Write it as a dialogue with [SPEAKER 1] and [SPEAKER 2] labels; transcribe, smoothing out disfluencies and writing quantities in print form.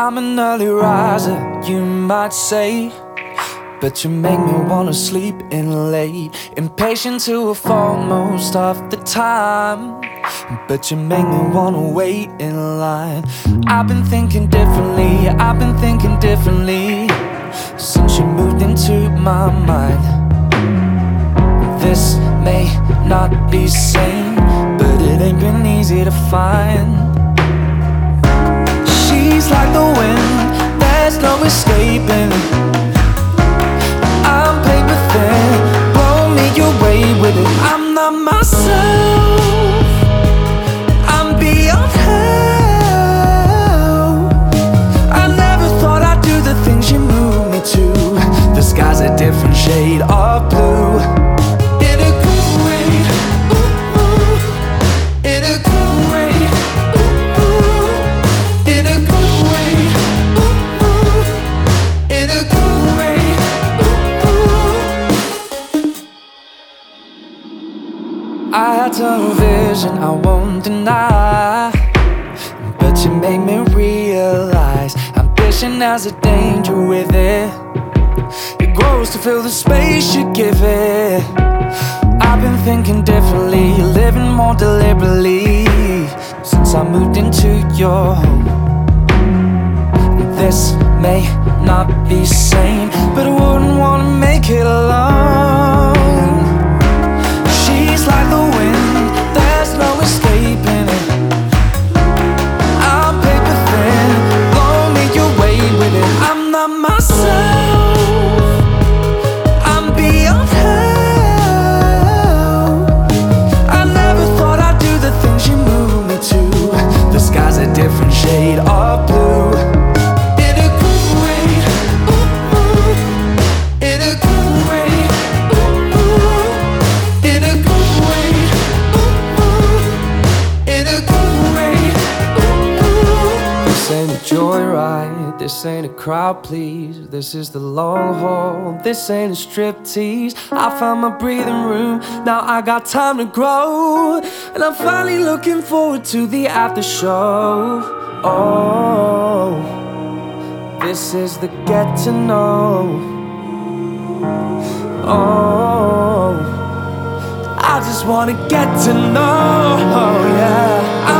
[SPEAKER 1] I'm an early riser, you might say, but you make me wanna sleep in late. Impatient to a fall most of the time, but you make me wanna wait in line. I've been thinking differently, I've been thinking differently since you moved into my mind. This may not be sane, but it ain't been easy to find. She's like the wind, there's no escaping. I'm paper thin, blow me away with it. I'm not myself, I'm beyond hell. I never thought I'd do the things you move me to. The sky's a different shade of blue. In a good way, ooh, ooh. In a good way, ooh, ooh. In a good way, ooh, ooh. In a good way, ooh, ooh. I had tunnel vision, I won't deny, but you made me realize ambition has a danger with it. It grows to fill the space you give it. I've been thinking differently, living more deliberately since I moved into your home. This may not be sane, but I wouldn't wanna make it alone. She's like the wind, there's no escaping it. I'm paper thin, blow me away with it. I'm not myself, I'm beyond hell. I never thought I'd do the things you move me to. The sky's a different shade of blue. In a good way, ooh, ooh. In a good way, ooh, ooh. In a good way, ooh, ooh. In a good way, ooh, ooh. This ain't a joyride, this ain't a crowd please. This is the long haul, this ain't a striptease. I found my breathing room, now I got time to grow. And I'm finally looking forward to the after show. Oh, this is the get to know. Oh, I just wanna get to know, yeah.